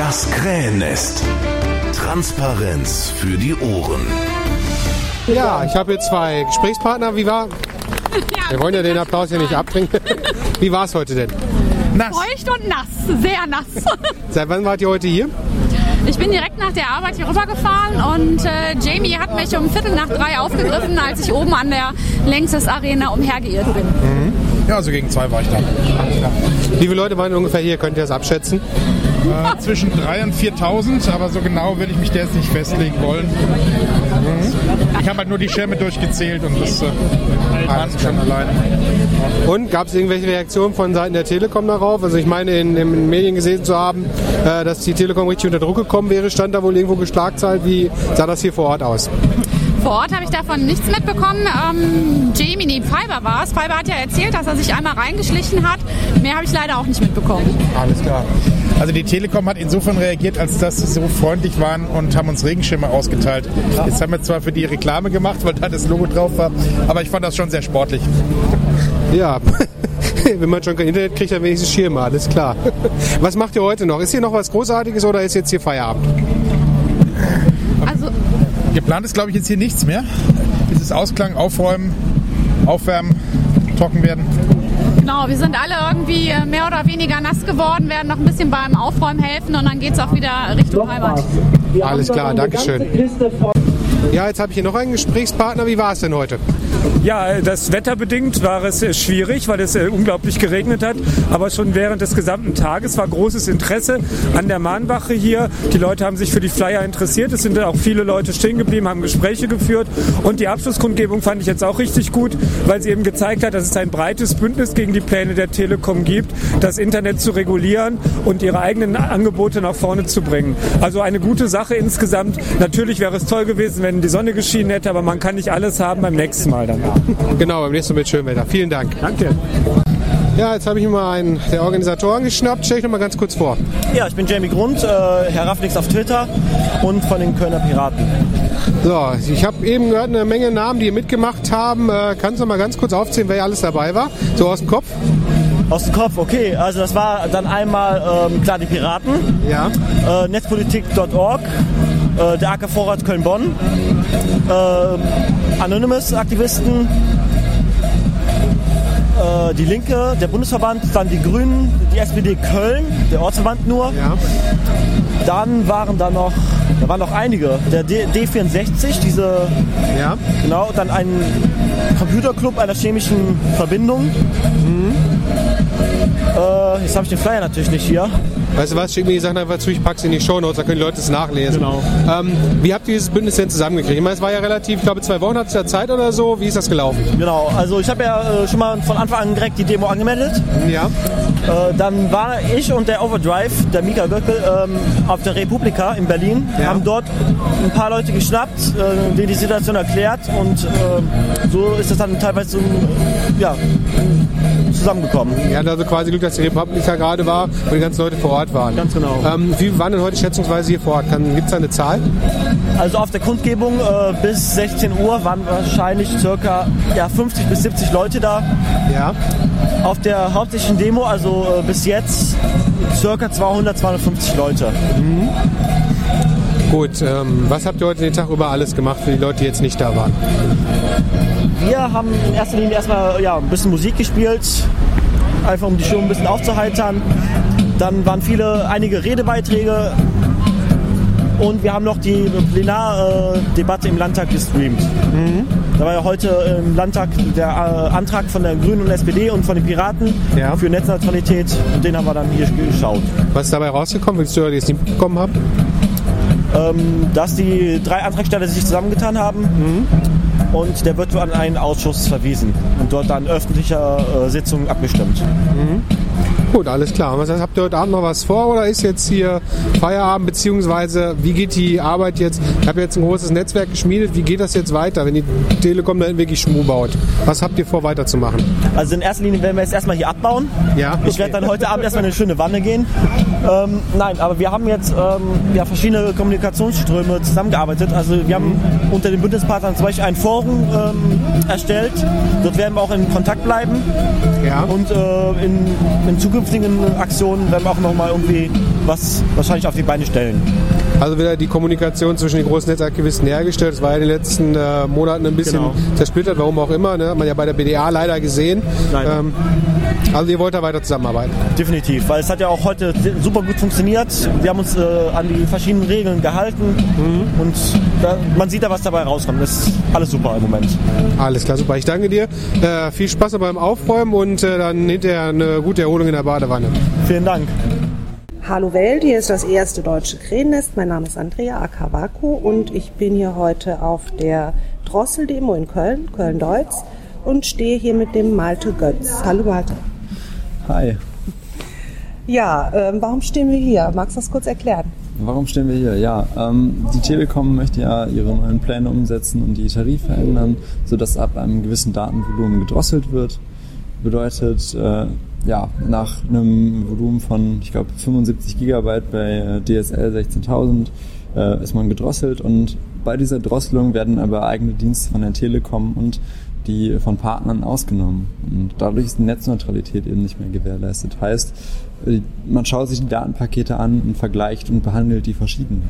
Das Krähennest. Transparenz für die Ohren. Ja, ich habe hier zwei Gesprächspartner. Wie war? Wir wollen ja den Applaus hier nicht abbringen. Wie war es heute denn? Nass. Feucht und nass, sehr nass. Seit wann wart ihr heute hier? Ich bin direkt nach der Arbeit hier rübergefahren und Jamie hat mich um 2:45 aufgegriffen, als ich oben an der Lanxess Arena umhergeirrt bin. Ja, so gegen 2 war ich da. Wie viele Leute waren ungefähr hier? Könnt ihr das abschätzen? Zwischen 3.000 und 4.000, aber so genau will ich mich da jetzt nicht festlegen wollen. Ich habe halt nur die Schirme durchgezählt und das waren schon alleine. Und gab es irgendwelche Reaktionen von Seiten der Telekom darauf? Also ich meine, in den Medien gesehen zu haben, dass die Telekom richtig unter Druck gekommen wäre. Stand da wohl irgendwo geschlagzeilt? Wie sah das hier vor Ort aus? Vor Ort habe ich davon nichts mitbekommen. Jamie Fiber war es. Fiber hat ja erzählt, dass er sich einmal reingeschlichen hat. Mehr habe ich leider auch nicht mitbekommen. Alles klar. Also die Telekom hat insofern reagiert, als dass sie so freundlich waren und haben uns Regenschirme ausgeteilt. Jetzt haben wir zwar für die Reklame gemacht, weil da das Logo drauf war, aber ich fand das schon sehr sportlich. Ja, wenn man schon kein Internet kriegt, dann wenigstens Schirme, alles klar. Was macht ihr heute noch? Ist hier noch was Großartiges oder ist jetzt hier Feierabend? Also Geplant ist, glaube ich, jetzt hier nichts mehr. Es ist Ausklang, Aufräumen, Aufwärmen, trocken werden. genau, wir sind alle irgendwie mehr oder weniger nass geworden, werden noch ein bisschen beim Aufräumen helfen und dann geht es auch wieder Richtung Heimat. Alles klar, Dankeschön. Ja, jetzt habe ich hier noch einen Gesprächspartner. Wie war es denn heute? Ja, das wetterbedingt war es schwierig, weil es unglaublich geregnet hat. Aber schon während des gesamten Tages war großes Interesse an der Mahnwache hier. Die Leute haben sich für die Flyer interessiert. Es sind auch viele Leute stehen geblieben, haben Gespräche geführt. Und die Abschlusskundgebung fand ich jetzt auch richtig gut, weil sie eben gezeigt hat, dass es ein breites Bündnis gegen die Pläne der Telekom gibt, das Internet zu regulieren und ihre eigenen Angebote nach vorne zu bringen. Also eine gute Sache insgesamt. Natürlich wäre es toll gewesen, wenn die Sonne geschienen hätte, aber man kann nicht alles haben beim nächsten Mal dann. Genau, beim nächsten Mal mit schönem Wetter. Vielen Dank. Danke. Ja, jetzt habe ich mir mal einen der Organisatoren geschnappt. Stell dich noch mal ganz kurz vor. Ja, ich bin Jamie Grund, Herr Raffnix auf Twitter und von den Kölner Piraten. So, ich habe eben gehört, eine Menge Namen, die hier mitgemacht haben. Kannst du noch mal ganz kurz aufzählen, wer alles dabei war? So aus dem Kopf? Aus dem Kopf, okay. Also das war dann einmal, klar, die Piraten, Ja. Netzpolitik.org, der AK Vorrat Köln-Bonn, Anonymous-Aktivisten, die Linke, der Bundesverband, dann die Grünen, die SPD Köln, der Ortsverband nur. Ja. Dann waren da waren noch einige. Der D64, Ja. genau, dann ein Computerclub einer chemischen Verbindung. Jetzt habe ich den Flyer natürlich nicht hier. Weißt du was, schick mir die Sachen einfach zu, ich packe sie in die Shownotes, da können die Leute es nachlesen. Genau. Wie habt ihr dieses Bündnis denn zusammengekriegt? Ich meine, es war ja relativ, ich glaube 2 Wochen hat es ja Zeit oder so. Wie ist das gelaufen? Genau, also ich habe ja schon mal von Anfang an direkt die Demo angemeldet. Ja. Dann war ich und der Overdrive, der Mika Göckel, auf der Republika in Berlin, Ja. haben dort ein paar Leute geschnappt, denen die Situation erklärt und so ist es dann teilweise zusammengekommen. Ihr hattet also quasi Glück, dass die Republika gerade war und die ganzen Leute vor Ort waren. Ganz genau. Wie waren denn heute schätzungsweise hier vor Ort? Gibt es da eine Zahl? Also auf der Kundgebung bis 16 Uhr waren wahrscheinlich ca. 50 bis 70 Leute da. Ja. Auf der hauptsächlichen Demo, also bis jetzt, ca. 200, 250 Leute. Gut, was habt ihr heute den Tag über alles gemacht für die Leute, die jetzt nicht da waren? Wir haben in erster Linie erstmal ein bisschen Musik gespielt, einfach um die Stimmung ein bisschen aufzuheitern. Dann waren einige Redebeiträge und wir haben noch die Plenardebatte im Landtag gestreamt. Da war ja heute im Landtag der Antrag von der Grünen und SPD und von den Piraten für Netzneutralität und den haben wir dann hier geschaut. Was ist dabei rausgekommen, willst du, die es nicht bekommen haben? Dass die 3 Antragsteller sich zusammengetan haben und der wird an einen Ausschuss verwiesen und dort an öffentlicher Sitzung abgestimmt. Gut, alles klar. Was heißt, habt ihr heute Abend noch was vor oder ist jetzt hier Feierabend, beziehungsweise wie geht die Arbeit jetzt? Ich habe jetzt ein großes Netzwerk geschmiedet. Wie geht das jetzt weiter, wenn die Telekom da wirklich Schmuh baut? Was habt ihr vor, weiterzumachen? Also in erster Linie werden wir jetzt erstmal hier abbauen. Ja, okay. Ich werde dann heute Abend erstmal in eine schöne Wanne gehen. Nein, aber wir haben jetzt verschiedene Kommunikationsströme zusammengearbeitet. Also wir haben unter den Bündnispartnern zum Beispiel ein Forum erstellt. Dort werden wir auch in Kontakt bleiben. Ja. Und in zukünftigen Aktionen werden wir auch nochmal irgendwie was wahrscheinlich auf die Beine stellen. Also wieder die Kommunikation zwischen den großen Netzaktivisten hergestellt. Das war ja in den letzten Monaten ein bisschen zersplittert, warum auch immer. Ne? Hat man ja bei der BDA leider gesehen. Also ihr wollt da weiter zusammenarbeiten? Definitiv, weil es hat ja auch heute super gut funktioniert. Wir haben uns an die verschiedenen Regeln gehalten und man sieht da, was dabei rauskommt. Das ist alles super im Moment. Alles klar, super. Ich danke dir. Viel Spaß beim Aufräumen und dann hinterher eine gute Erholung in der Badewanne. Vielen Dank. Hallo Welt, hier ist das erste deutsche Krähennest. Mein Name ist Andrea Akawako und ich bin hier heute auf der Drossel-Demo in Köln, Köln-Deutz, und stehe hier mit dem Malte Götz. Hallo Malte. Hi. Ja, warum stehen wir hier? Magst du das kurz erklären? Warum stehen wir hier? Ja, die Telekom möchte ja ihre neuen Pläne umsetzen und die Tarife ändern, sodass ab einem gewissen Datenvolumen gedrosselt wird. Bedeutet, nach einem Volumen von, ich glaube, 75 Gigabyte bei DSL 16.000 ist man gedrosselt, und bei dieser Drosselung werden aber eigene Dienste von der Telekom und die von Partnern ausgenommen. Und dadurch ist die Netzneutralität eben nicht mehr gewährleistet. Heißt, man schaut sich die Datenpakete an und vergleicht und behandelt die verschieden.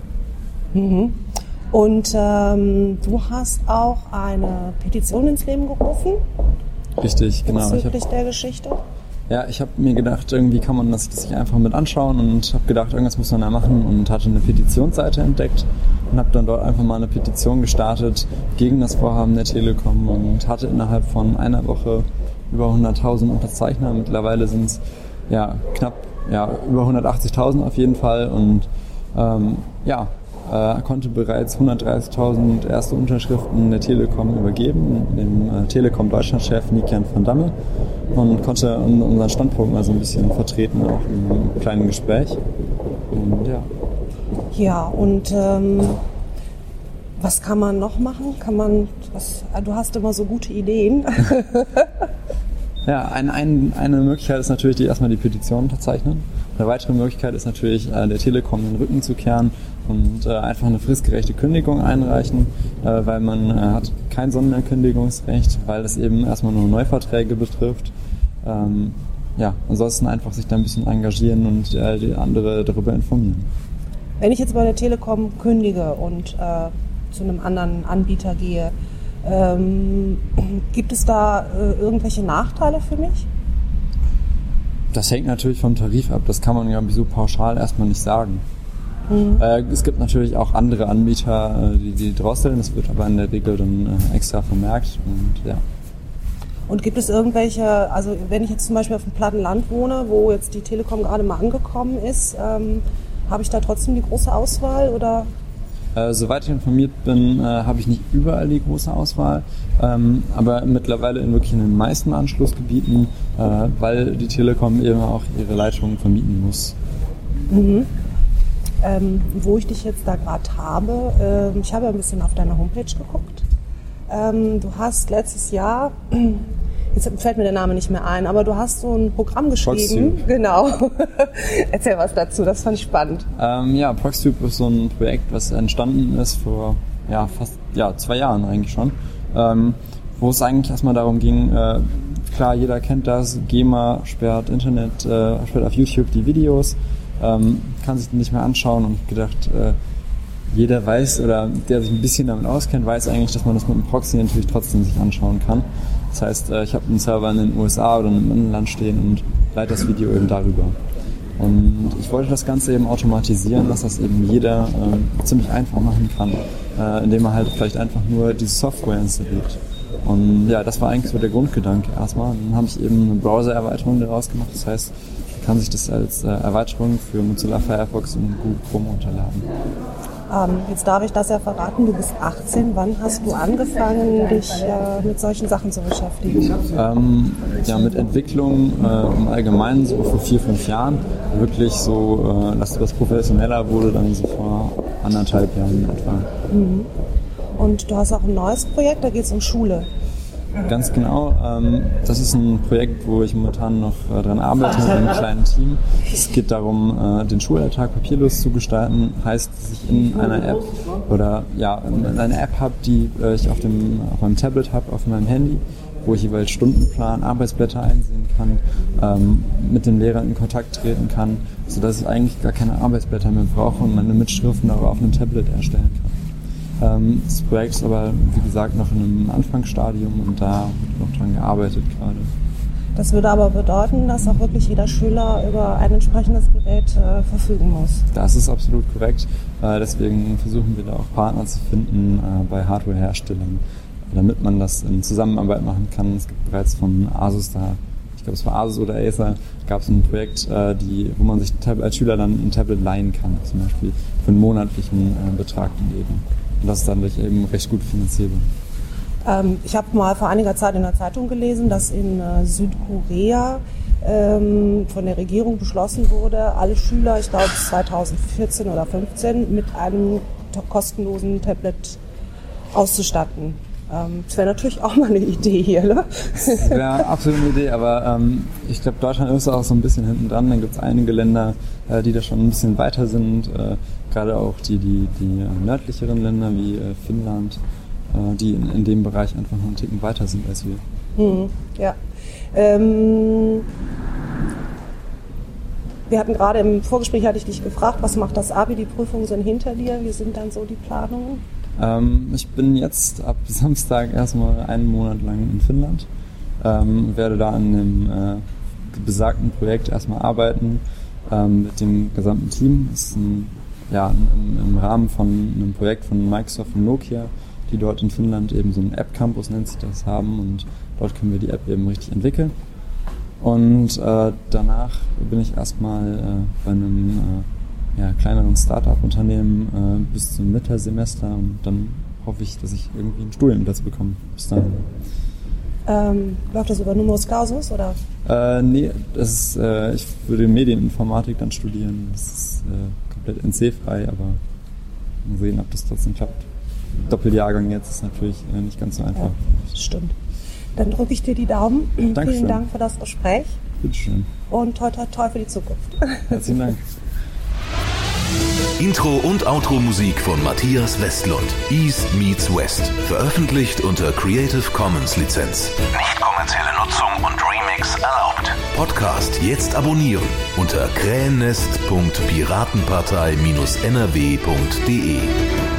Und du hast auch eine Petition ins Leben gerufen? Richtig, genau. Bezüglich der Geschichte? Ja, ich habe mir gedacht, irgendwie kann man das sich einfach mit anschauen, und habe gedacht, irgendwas muss man da machen, und hatte eine Petitionsseite entdeckt und habe dann dort einfach mal eine Petition gestartet gegen das Vorhaben der Telekom und hatte innerhalb von einer Woche über 100.000 Unterzeichner. Mittlerweile sind es knapp über 180.000 auf jeden Fall, und konnte bereits 130.000 erste Unterschriften der Telekom übergeben, dem Telekom Deutschland-Chef Nikian van Damme, und konnte unseren Standpunkt mal so ein bisschen vertreten, auch in einem kleinen Gespräch. Und Ja, und was kann man noch machen? Du hast immer so gute Ideen. Ja, eine Möglichkeit ist natürlich erstmal die Petition unterzeichnen. Eine weitere Möglichkeit ist natürlich, der Telekom den Rücken zu kehren und einfach eine fristgerechte Kündigung einreichen, weil man hat kein Sonderkündigungsrecht, weil es eben erstmal nur Neuverträge betrifft. Ansonsten einfach sich da ein bisschen engagieren und die andere darüber informieren. Wenn ich jetzt bei der Telekom kündige und zu einem anderen Anbieter gehe, gibt es da irgendwelche Nachteile für mich? Das hängt natürlich vom Tarif ab. Das kann man, glaube ich, so pauschal erstmal nicht sagen. Es gibt natürlich auch andere Anbieter, die drosseln. Das wird aber in der Regel dann extra vermerkt. Und gibt es irgendwelche, also wenn ich jetzt zum Beispiel auf dem platten Land wohne, wo jetzt die Telekom gerade mal angekommen ist, habe ich da trotzdem die große Auswahl, oder? Soweit ich informiert bin, habe ich nicht überall die große Auswahl, aber mittlerweile in den meisten Anschlussgebieten, weil die Telekom eben auch ihre Leitungen vermieten muss. Wo ich dich jetzt da gerade habe, ich habe ja ein bisschen auf deiner Homepage geguckt. Du hast letztes Jahr, jetzt fällt mir der Name nicht mehr ein, aber du hast so ein Programm geschrieben. ProxTube. Genau. Erzähl was dazu, das fand ich spannend. ProxTube ist so ein Projekt, was entstanden ist vor fast 2 Jahren eigentlich schon, wo es eigentlich erstmal darum ging, klar, jeder kennt das, GEMA sperrt Internet, sperrt auf YouTube die Videos, kann sich die nicht mehr anschauen, und ich gedacht, jeder weiß, oder der sich ein bisschen damit auskennt, weiß eigentlich, dass man das mit dem Proxy natürlich trotzdem sich anschauen kann. Das heißt, ich habe einen Server in den USA oder in einem anderen Land stehen und leite das Video eben darüber. Und ich wollte das Ganze eben automatisieren, dass das eben jeder ziemlich einfach machen kann, indem er halt vielleicht einfach nur diese Software installiert. Und das war eigentlich so der Grundgedanke erstmal. Und dann habe ich eben eine Browser-Erweiterung daraus gemacht. Das heißt, man kann sich das als Erweiterung für Mozilla Firefox und Google Chrome runterladen. Jetzt darf ich das ja verraten, du bist 18. Wann hast du angefangen, dich mit solchen Sachen zu beschäftigen? Mit Entwicklung im Allgemeinen so vor 4-5 Jahren. Wirklich so, dass das professioneller wurde, dann so vor 1,5 Jahren etwa. Und du hast auch ein neues Projekt, da geht es um Schule. Ganz genau. Das ist ein Projekt, wo ich momentan noch dran arbeite mit einem kleinen Team. Es geht darum, den Schulalltag papierlos zu gestalten. Heißt, dass ich in einer App eine App habe, die ich auf meinem Tablet habe, auf meinem Handy, wo ich jeweils Stundenplan, Arbeitsblätter einsehen kann, mit den Lehrern in Kontakt treten kann, sodass ich eigentlich gar keine Arbeitsblätter mehr brauche und meine Mitschriften aber auf einem Tablet erstellen kann. Das Projekt ist aber, wie gesagt, noch in einem Anfangsstadium und da wird noch dran gearbeitet gerade. Das würde aber bedeuten, dass auch wirklich jeder Schüler über ein entsprechendes Gerät verfügen muss. Das ist absolut korrekt. Deswegen versuchen wir da auch Partner zu finden bei Hardwareherstellern, damit man das in Zusammenarbeit machen kann. Es gibt bereits von Asus ich glaube es war Asus oder Acer, gab es ein Projekt, wo man sich als Schüler dann ein Tablet leihen kann, zum Beispiel für einen monatlichen Betrag eben. Und das ist dann eben recht gut finanzierbar. Ich habe mal vor einiger Zeit in der Zeitung gelesen, dass in Südkorea von der Regierung beschlossen wurde, alle Schüler, ich glaube 2014 oder 2015, mit einem kostenlosen Tablet auszustatten. Das wäre natürlich auch mal eine Idee hier, ne? Das wäre absolut eine Idee, aber ich glaube, Deutschland ist auch so ein bisschen hinten dran. Dann gibt es einige Länder, die da schon ein bisschen weiter sind, gerade auch die nördlicheren Länder wie Finnland, die in dem Bereich einfach noch einen Ticken weiter sind als wir. Ja. Wir hatten gerade im Vorgespräch, hatte ich dich gefragt, was macht das Abi, die Prüfungen sind hinter dir, wie sind dann so die Planungen? Ich bin jetzt ab Samstag erstmal einen Monat lang in Finnland, werde da an dem besagten Projekt erstmal arbeiten mit dem gesamten Team. Das ist im Rahmen von einem Projekt von Microsoft und Nokia, die dort in Finnland eben so einen App-Campus, nennt sich das, haben und dort können wir die App eben richtig entwickeln. Und danach bin ich erstmal bei einem kleineren Start-up-Unternehmen bis zum Mittelsemester und dann hoffe ich, dass ich irgendwie einen Studienplatz bekomme. Bis dann. Läuft das über Numerus Clausus oder? Nee, ich würde Medieninformatik dann studieren. Das ist komplett NC-frei, aber mal sehen, ob das trotzdem klappt. Doppeljahrgang jetzt ist natürlich nicht ganz so einfach. Ja, das stimmt. Dann drücke ich dir die Daumen. Dankeschön. Vielen Dank für das Gespräch. Bitteschön. Und toi toi toi für die Zukunft. Herzlichen Dank. Intro und Outro-Musik von Matthias Westlund. East meets West. Veröffentlicht unter Creative Commons Lizenz. Nicht kommerzielle Nutzung und Remix erlaubt. Podcast jetzt abonnieren unter krähennest.piratenpartei-nrw.de.